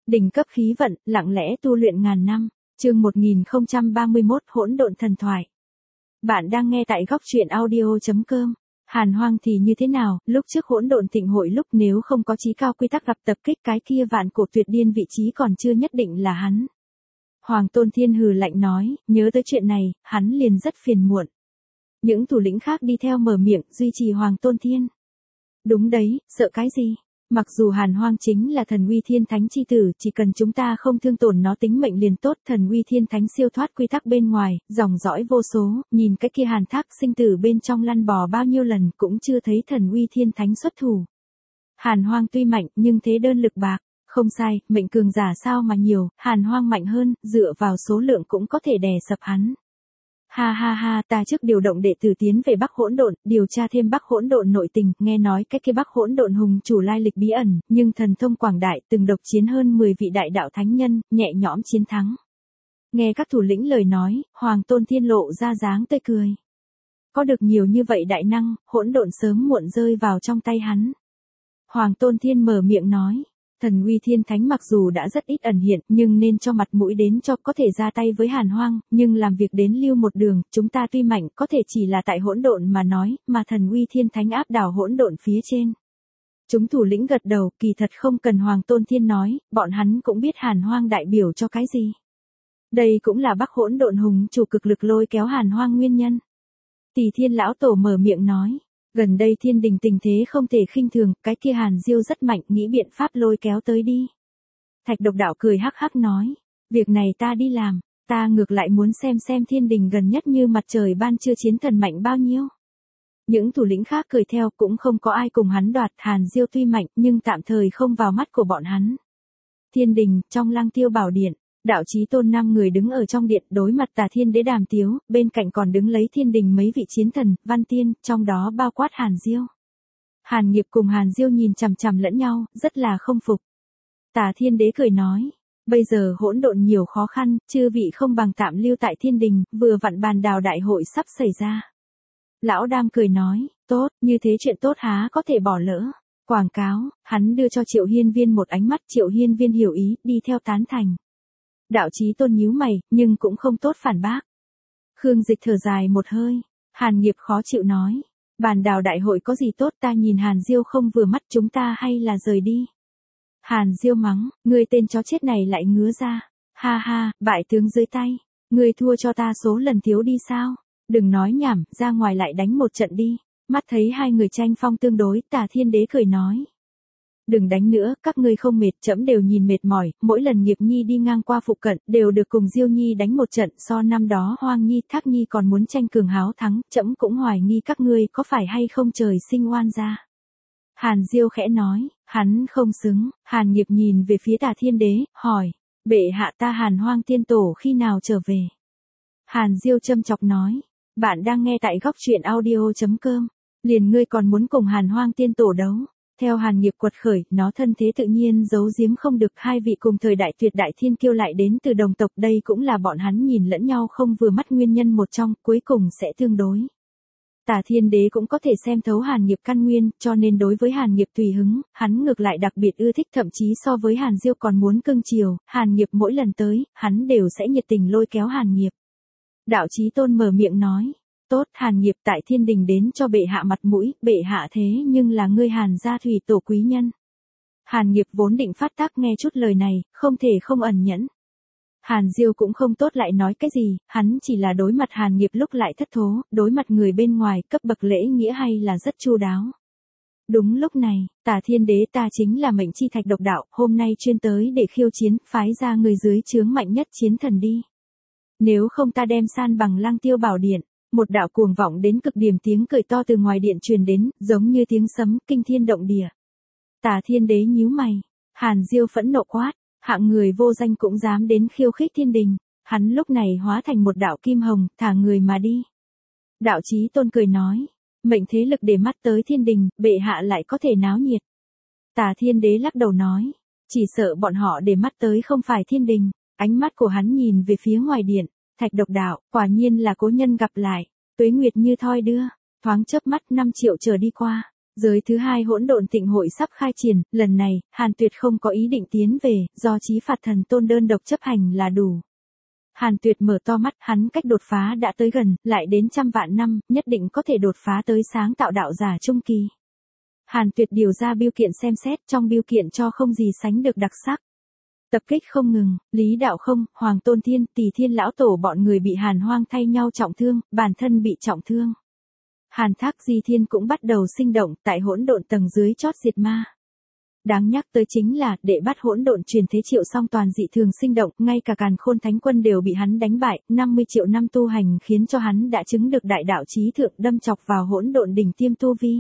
Đỉnh cấp khí vận, lặng lẽ tu luyện ngàn năm. Chương 1031 Hỗn độn thần thoại. Bạn đang nghe tại góc truyện audio.com. Hàn Hoang thì như thế nào, lúc trước hỗn độn thịnh hội lúc nếu không có chí cao quy tắc gặp tập kích cái kia vạn cổ tuyệt điên vị trí còn chưa nhất định là hắn. Hoàng Tôn Thiên hừ lạnh nói, nhớ tới chuyện này, hắn liền rất phiền muộn. Những thủ lĩnh khác đi theo mở miệng, duy trì Hoàng Tôn Thiên. Đúng đấy, sợ cái gì? Mặc dù Hàn Hoang chính là thần uy thiên thánh chi tử, chỉ cần chúng ta không thương tổn nó tính mệnh liền tốt. Thần uy thiên thánh siêu thoát quy tắc bên ngoài, dòng dõi vô số, nhìn cái kia Hàn Thác sinh tử bên trong lăn bò bao nhiêu lần cũng chưa thấy thần uy thiên thánh xuất thủ. Hàn Hoang tuy mạnh nhưng thế đơn lực bạc, không sai, mệnh cường giả sao mà nhiều, Hàn Hoang mạnh hơn, dựa vào số lượng cũng có thể đè sập hắn. Ha ha ha, ta trước điều động đệ tử tiến về Bắc Hỗn Độn, điều tra thêm Bắc Hỗn Độn nội tình, nghe nói cái kia Bắc Hỗn Độn hùng chủ lai lịch bí ẩn, nhưng thần thông quảng đại, từng độc chiến hơn 10 vị đại đạo thánh nhân, nhẹ nhõm chiến thắng. Nghe các thủ lĩnh lời nói, Hoàng Tôn Thiên lộ ra dáng tươi cười. Có được nhiều như vậy đại năng, hỗn độn sớm muộn rơi vào trong tay hắn. Hoàng Tôn Thiên mở miệng nói. Thần uy thiên thánh mặc dù đã rất ít ẩn hiện nhưng nên cho mặt mũi đến cho có thể ra tay với Hàn Hoang, nhưng làm việc đến lưu một đường, chúng ta tuy mạnh có thể chỉ là tại hỗn độn mà nói, mà thần uy thiên thánh áp đảo hỗn độn phía trên. Chúng thủ lĩnh gật đầu, kỳ thật không cần Hoàng Tôn Thiên nói, bọn hắn cũng biết Hàn Hoang đại biểu cho cái gì. Đây cũng là Bắc Hỗn Độn hùng chủ cực lực lôi kéo Hàn Hoang nguyên nhân. Tỷ Thiên lão tổ mở miệng nói. Gần đây thiên đình tình thế không thể khinh thường, cái kia Hàn Diêu rất mạnh, nghĩ biện pháp lôi kéo tới đi. Thạch Độc Đạo cười hắc hắc nói, việc này ta đi làm, ta ngược lại muốn xem thiên đình gần nhất như mặt trời ban trưa chiến thần mạnh bao nhiêu. Những thủ lĩnh khác cười theo cũng không có ai cùng hắn đoạt, Hàn Diêu tuy mạnh nhưng tạm thời không vào mắt của bọn hắn. Thiên đình, trong Lăng Tiêu Bảo Điện. Đạo Chí Tôn 5 người đứng ở trong điện đối mặt Tà Thiên Đế đàm tiếu, bên cạnh còn đứng lấy thiên đình mấy vị chiến thần, văn tiên, trong đó bao quát Hàn Diêu. Hàn Nghiệp cùng Hàn Diêu nhìn chằm chằm lẫn nhau, rất là không phục. Tà Thiên Đế cười nói, bây giờ hỗn độn nhiều khó khăn, chư vị không bằng tạm lưu tại thiên đình, vừa vặn bàn đào đại hội sắp xảy ra. Lão Đam cười nói, tốt, như thế chuyện tốt há có thể bỏ lỡ. Quảng cáo, hắn đưa cho Triệu Hiên Viên một ánh mắt, Triệu Hiên Viên hiểu ý, đi theo tán thành. Đạo Chí Tôn nhíu mày, nhưng cũng không tốt phản bác. Khương Dịch thở dài một hơi, Hàn Nghiệp khó chịu nói, bàn đào đại hội có gì tốt, ta nhìn Hàn Diêu không vừa mắt, chúng ta hay là rời đi. Hàn Diêu mắng, ngươi tên chó chết này lại ngứa ra, ha ha, bại tướng dưới tay, ngươi thua cho ta số lần thiếu đi sao, đừng nói nhảm, ra ngoài lại đánh một trận đi. Mắt thấy hai người tranh phong tương đối, Tà Thiên Đế cười nói. Đừng đánh nữa, các ngươi không mệt, trẫm đều nhìn mệt mỏi, mỗi lần Nghiệp Nhi đi ngang qua phụ cận, đều được cùng Diêu Nhi đánh một trận, so năm đó Hoang Nhi, Thác Nhi còn muốn tranh cường háo thắng, trẫm cũng hoài nghi các ngươi có phải hay không trời sinh oan gia. Hàn Diêu khẽ nói, hắn không xứng. Hàn Nghiệp nhìn về phía Tà Thiên Đế, hỏi, bệ hạ ta Hàn Hoang tiên tổ khi nào trở về? Hàn Diêu châm chọc nói, bạn đang nghe tại góc truyện audio.com, liền ngươi còn muốn cùng Hàn Hoang tiên tổ đấu. Theo Hàn Nghiệp quật khởi, nó thân thế tự nhiên giấu giếm không được, hai vị cùng thời đại tuyệt đại thiên kiêu lại đến từ đồng tộc, đây cũng là bọn hắn nhìn lẫn nhau không vừa mắt nguyên nhân một trong, cuối cùng sẽ tương đối. Tà Thiên Đế cũng có thể xem thấu Hàn Nghiệp căn nguyên, cho nên đối với Hàn Nghiệp tùy hứng, hắn ngược lại đặc biệt ưa thích, thậm chí so với Hàn Diêu còn muốn cưng chiều, Hàn Nghiệp mỗi lần tới, hắn đều sẽ nhiệt tình lôi kéo Hàn Nghiệp. Đạo Chí Tôn mở miệng nói. Tốt, Hàn Nghiệp tại thiên đình đến cho bệ hạ mặt mũi, bệ hạ thế nhưng là ngươi Hàn gia thủy tổ quý nhân. Hàn Nghiệp vốn định phát tác nghe chút lời này, không thể không ẩn nhẫn. Hàn Diêu cũng không tốt lại nói cái gì, hắn chỉ là đối mặt Hàn Nghiệp lúc lại thất thố, đối mặt người bên ngoài cấp bậc lễ nghĩa hay là rất chu đáo. Đúng lúc này, Tà Thiên Đế ta chính là mệnh chi Thạch Độc Đạo, hôm nay chuyên tới để khiêu chiến, phái ra người dưới trướng mạnh nhất chiến thần đi. Nếu không ta đem san bằng Lăng Tiêu Bảo Điện. Một đạo cuồng vọng đến cực điểm tiếng cười to từ ngoài điện truyền đến, giống như tiếng sấm, kinh thiên động địa. Tà Thiên Đế nhíu mày, Hàn Diêu phẫn nộ quát, hạng người vô danh cũng dám đến khiêu khích thiên đình, hắn lúc này hóa thành một đạo kim hồng, thả người mà đi. Đạo Chí Tôn cười nói, mệnh thế lực để mắt tới thiên đình, bệ hạ lại có thể náo nhiệt. Tà Thiên Đế lắc đầu nói, chỉ sợ bọn họ để mắt tới không phải thiên đình, ánh mắt của hắn nhìn về phía ngoài điện. Thạch Độc Đạo, quả nhiên là cố nhân gặp lại, tuế nguyệt như thoi đưa, thoáng chớp mắt 5 triệu trở đi qua, Giới thứ hai hỗn độn tịnh hội sắp khai triển, lần này, Hàn Tuyệt không có ý định tiến về, do chí phạt thần tôn đơn độc chấp hành là đủ. Hàn Tuyệt mở to mắt, hắn cách đột phá đã tới gần, lại đến trăm vạn năm, nhất định có thể đột phá tới sáng tạo đạo giả trung kỳ. Hàn Tuyệt điều ra biêu kiện xem xét, trong biêu kiện cho không gì sánh được đặc sắc. Tập kích không ngừng, Lý Đạo Không, Hoàng Tôn Thiên, Tỳ Thiên lão tổ bọn người bị Hàn Hoang thay nhau trọng thương, bản thân bị trọng thương. Hàn Thác Di Thiên cũng bắt đầu sinh động tại hỗn độn tầng dưới chót diệt ma. Đáng nhắc tới chính là, đệ bắt hỗn độn truyền thế Triệu Song toàn dị thường sinh động, ngay cả Càn Khôn Thánh Quân đều bị hắn đánh bại, 50 triệu năm tu hành khiến cho hắn đã chứng được đại đạo chí thượng, đâm chọc vào hỗn độn đỉnh tiêm tu vi.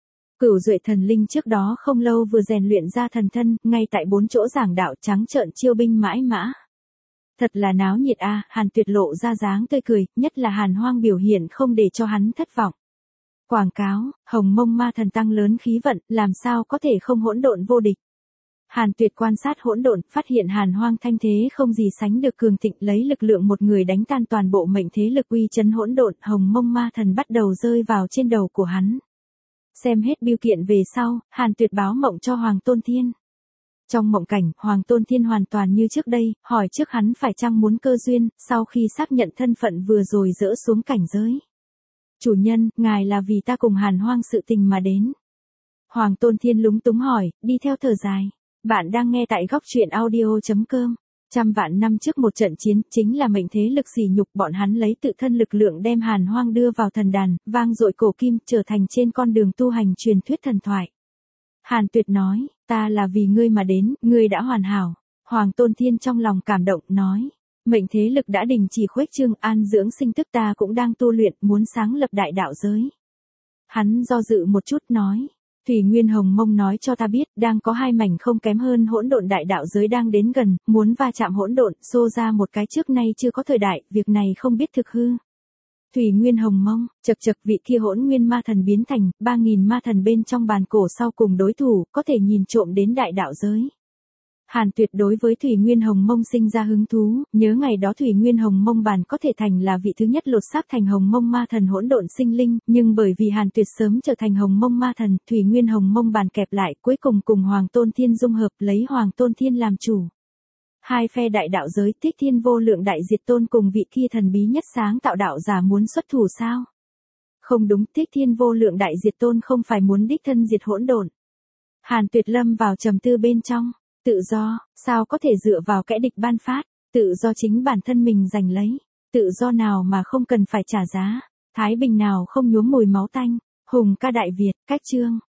Cửu Duệ thần linh trước đó không lâu vừa rèn luyện ra thần thân, ngay tại 4 chỗ giảng đạo trắng trợn chiêu binh mãi mã. Thật là náo nhiệt a, Hàn Tuyệt lộ ra dáng tươi cười, nhất là Hàn Hoang biểu hiện không để cho hắn thất vọng. Quảng cáo, Hồng Mông Ma Thần tăng lớn khí vận, làm sao có thể không hỗn độn vô địch. Hàn Tuyệt quan sát hỗn độn, phát hiện Hàn Hoang thanh thế không gì sánh được cường thịnh, lấy lực lượng một người đánh tan toàn bộ mệnh thế lực uy chấn hỗn độn, Hồng Mông Ma Thần bắt đầu rơi vào trên đầu của hắn. Xem hết biêu kiện về sau, Hàn Tuyệt báo mộng cho Hoàng Tôn Thiên. Trong mộng cảnh, Hoàng Tôn Thiên hoàn toàn như trước đây, hỏi trước hắn phải chăng muốn cơ duyên, sau khi xác nhận thân phận vừa rồi dỡ xuống cảnh giới. Chủ nhân, ngài là vì ta cùng Hàn Hoang sự tình mà đến. Hoàng Tôn Thiên lúng túng hỏi, đi theo thở dài. Bạn đang nghe tại góc truyện audio.com. Trăm vạn năm trước một trận chiến, chính là mệnh thế lực sỉ nhục, bọn hắn lấy tự thân lực lượng đem Hàn Hoang đưa vào thần đàn, vang dội cổ kim, trở thành trên con đường tu hành truyền thuyết thần thoại. Hàn Tuyệt nói, ta là vì ngươi mà đến, ngươi đã hoàn hảo. Hoàng Tôn Thiên trong lòng cảm động, nói, mệnh thế lực đã đình chỉ khuếch trương, an dưỡng sinh tức, ta cũng đang tu luyện, muốn sáng lập đại đạo giới. Hắn do dự một chút nói, Thủy Nguyên Hồng Mông nói cho ta biết, đang có hai mảnh không kém hơn hỗn độn đại đạo giới đang đến gần, muốn va chạm hỗn độn, xô ra một cái trước nay chưa có thời đại, việc này không biết thực hư. Thủy Nguyên Hồng Mông, chật vị kia hỗn nguyên ma thần biến thành 3.000 ma thần bên trong bàn cổ sau cùng đối thủ, có thể nhìn trộm đến đại đạo giới. Hàn Tuyệt đối với Thủy Nguyên Hồng Mông sinh ra hứng thú, nhớ ngày đó Thủy Nguyên Hồng Mông bàn có thể thành là vị thứ nhất lột xác thành Hồng Mông ma thần hỗn độn sinh linh, nhưng bởi vì Hàn Tuyệt sớm trở thành Hồng Mông ma thần, Thủy Nguyên Hồng Mông bàn kẹp lại, cuối cùng cùng Hoàng Tôn Thiên dung hợp, lấy Hoàng Tôn Thiên làm chủ. Hai phe đại đạo giới, Tích Thiên Vô Lượng Đại Diệt Tôn cùng vị kia thần bí nhất sáng tạo đạo giả muốn xuất thủ sao? Không đúng, Tích Thiên Vô Lượng Đại Diệt Tôn không phải muốn đích thân diệt hỗn độn. Hàn Tuyệt lâm vào trầm tư bên trong. Tự do, sao có thể dựa vào kẻ địch ban phát, tự do chính bản thân mình giành lấy, tự do nào mà không cần phải trả giá, thái bình nào không nhuốm mùi máu tanh, hùng ca Đại Việt, cách chương.